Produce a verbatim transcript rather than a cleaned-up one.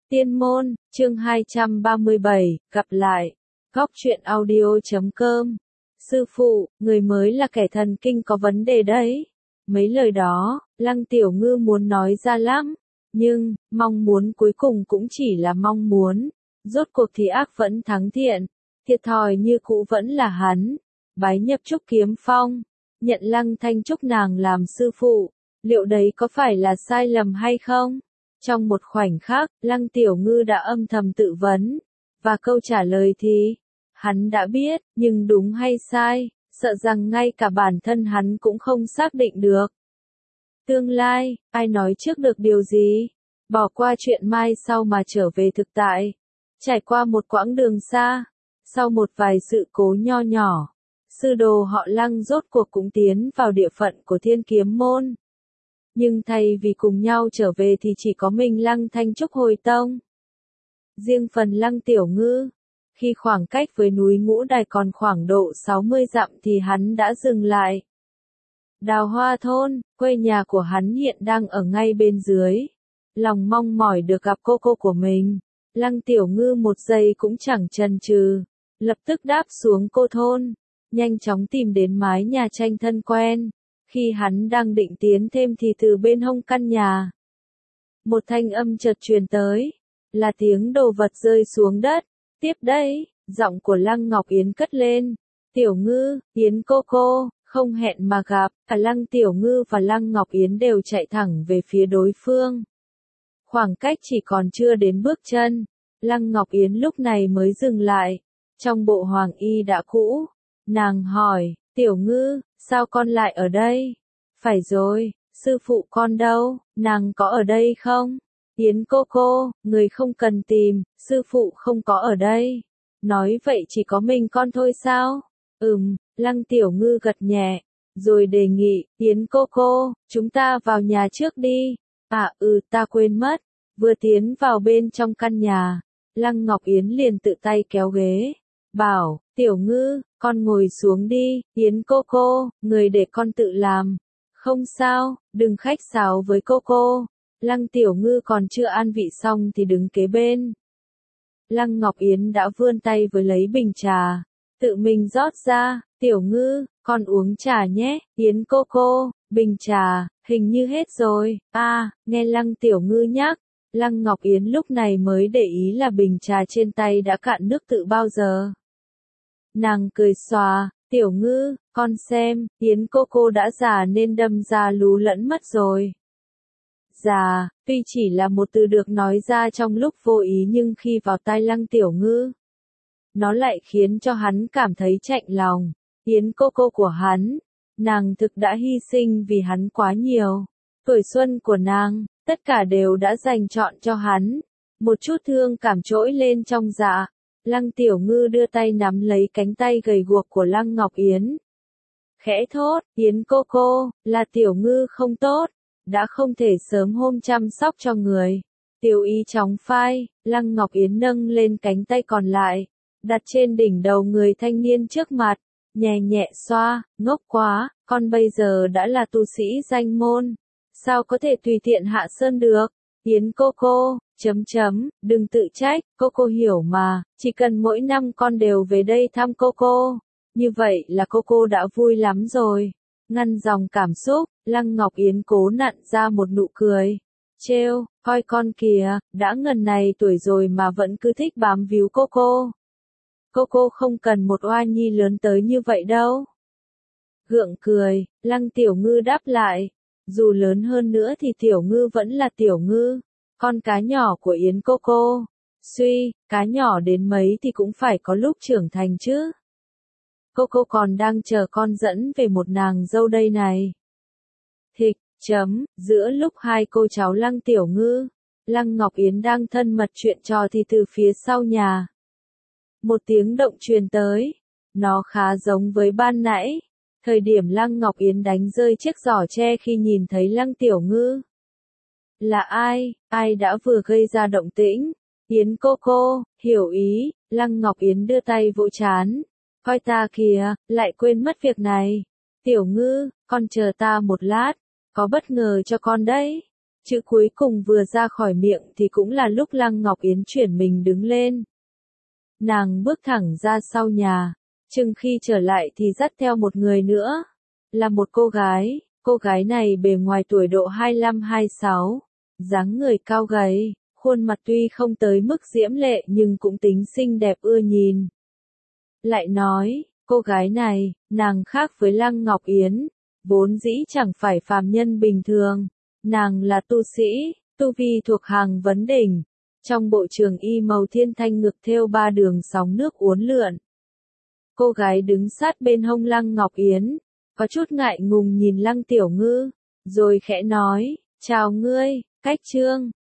Tiên môn, chương hai trăm ba mươi bảy, gặp lại. Góc truyện audio chấm com. Sư phụ, người mới là kẻ thần kinh có vấn đề đấy. Mấy lời đó, Lăng Tiểu Ngư muốn nói ra lắm. Nhưng, mong muốn cuối cùng cũng chỉ là mong muốn. Rốt cuộc thì ác vẫn thắng thiện. Thiệt thòi như cũ vẫn là hắn. Bái nhập Trúc Kiếm Phong. Nhận Lăng Thanh Trúc nàng làm sư phụ. Liệu đấy có phải là sai lầm hay không? Trong một khoảnh khắc, Lăng Tiểu Ngư đã âm thầm tự vấn. Và câu trả lời thì, hắn đã biết, nhưng đúng hay sai, sợ rằng ngay cả bản thân hắn cũng không xác định được. Tương lai, ai nói trước được điều gì? Bỏ qua chuyện mai sau mà trở về thực tại. Trải qua một quãng đường xa, sau một vài sự cố nho nhỏ, sư đồ họ Lăng rốt cuộc cũng tiến vào địa phận của Thiên Kiếm Môn. Nhưng thay vì cùng nhau trở về thì chỉ có mình Lăng Thanh Trúc hồi tông. Riêng phần Lăng Tiểu Ngư, khi khoảng cách với núi Ngũ Đài còn khoảng độ sáu mươi dặm thì hắn đã dừng lại. Đào Hoa Thôn, quê nhà của hắn hiện đang ở ngay bên dưới. Lòng mong mỏi được gặp cô cô của mình. Lăng Tiểu Ngư một giây cũng chẳng chần chừ, lập tức đáp xuống cô thôn, nhanh chóng tìm đến mái nhà tranh thân quen. Khi hắn đang định tiến thêm thì từ bên hông căn nhà, một thanh âm chợt truyền tới, là tiếng đồ vật rơi xuống đất. Tiếp đây, giọng của Lăng Ngọc Yến cất lên, Tiểu Ngư, Yến cô cô, không hẹn mà gặp. Cả Lăng Tiểu Ngư và Lăng Ngọc Yến đều chạy thẳng về phía đối phương. Khoảng cách chỉ còn chưa đến bước chân, Lăng Ngọc Yến lúc này mới dừng lại, trong bộ hoàng y đã cũ. Nàng hỏi, Tiểu Ngư, sao con lại ở đây? Phải rồi, sư phụ con đâu, nàng có ở đây không? Yến cô cô, người không cần tìm, sư phụ không có ở đây. Nói vậy chỉ có mình con thôi sao? Ừm, Lăng Tiểu Ngư gật nhẹ, rồi đề nghị, Yến cô cô, chúng ta vào nhà trước đi. À ừ, ta quên mất. Vừa tiến vào bên trong căn nhà, Lăng Ngọc Yến liền tự tay kéo ghế, bảo, Tiểu Ngư, con ngồi xuống đi. Yến cô cô, người để con tự làm. Không sao, đừng khách sáo với cô cô. Lăng Tiểu Ngư còn chưa an vị xong thì đứng kế bên. Lăng Ngọc Yến đã vươn tay với lấy bình trà, tự mình rót ra. Tiểu Ngư, con uống trà nhé. Yến cô cô, bình trà, hình như hết rồi. À, nghe Lăng Tiểu Ngư nhắc, Lăng Ngọc Yến lúc này mới để ý là bình trà trên tay đã cạn nước tự bao giờ. Nàng cười xòa, Tiểu Ngư, con xem, Yến cô cô đã già nên đâm ra lú lẫn mất rồi. Già, tuy chỉ là một từ được nói ra trong lúc vô ý nhưng khi vào tai Lăng Tiểu Ngư, nó lại khiến cho hắn cảm thấy chạnh lòng. Yến cô cô của hắn, nàng thực đã hy sinh vì hắn quá nhiều. Tuổi xuân của nàng, tất cả đều đã dành trọn cho hắn. Một chút thương cảm trỗi lên trong dạ. Lăng Tiểu Ngư đưa tay nắm lấy cánh tay gầy guộc của Lăng Ngọc Yến. Khẽ thốt, Yến cô cô, là Tiểu Ngư không tốt, đã không thể sớm hôm chăm sóc cho người. Tiểu ý chóng phai, Lăng Ngọc Yến nâng lên cánh tay còn lại, đặt trên đỉnh đầu người thanh niên trước mặt, nhẹ nhẹ xoa, ngốc quá, con bây giờ đã là tu sĩ danh môn, sao có thể tùy tiện hạ sơn được. Yến cô cô, chấm chấm, đừng tự trách, cô cô hiểu mà, chỉ cần mỗi năm con đều về đây thăm cô cô, như vậy là cô cô đã vui lắm rồi. Ngăn dòng cảm xúc, Lăng Ngọc Yến cố nặn ra một nụ cười. Trêu, coi con kìa, đã ngần này tuổi rồi mà vẫn cứ thích bám víu cô cô. Cô cô không cần một oa nhi lớn tới như vậy đâu. Gượng cười, Lăng Tiểu Ngư đáp lại. Dù lớn hơn nữa thì Tiểu Ngư vẫn là Tiểu Ngư, con cá nhỏ của Yến cô cô. Suy, cá nhỏ đến mấy thì cũng phải có lúc trưởng thành chứ. Cô cô còn đang chờ con dẫn về một nàng dâu đây này. Thịch, chấm, giữa lúc hai cô cháu Lăng Tiểu Ngư, Lăng Ngọc Yến đang thân mật chuyện trò thì từ phía sau nhà, một tiếng động truyền tới. Nó khá giống với ban nãy, thời điểm Lăng Ngọc Yến đánh rơi chiếc giỏ tre khi nhìn thấy Lăng Tiểu Ngư. Là ai, ai đã vừa gây ra động tĩnh? Yến cô cô, hiểu ý. Lăng Ngọc Yến đưa tay vỗ trán. Coi ta kìa, lại quên mất việc này. Tiểu Ngư, con chờ ta một lát, có bất ngờ cho con đấy. Chữ cuối cùng vừa ra khỏi miệng thì cũng là lúc Lăng Ngọc Yến chuyển mình đứng lên. Nàng bước thẳng ra sau nhà, chừng khi trở lại thì dắt theo một người nữa. Là một cô gái, cô gái này bề ngoài tuổi độ hai lăm hai sáu, dáng người cao gầy, khuôn mặt tuy không tới mức diễm lệ nhưng cũng tính xinh đẹp ưa nhìn. Lại nói, cô gái này, nàng khác với Lăng Ngọc Yến, vốn dĩ chẳng phải phàm nhân bình thường, nàng là tu sĩ, tu vi thuộc hàng vấn đỉnh, trong bộ trường y màu thiên thanh ngực thêu ba đường sóng nước uốn lượn. Cô gái đứng sát bên hông Lăng Ngọc Yến, có chút ngại ngùng nhìn Lăng Tiểu Ngư, rồi khẽ nói, chào ngươi, Cách Trương.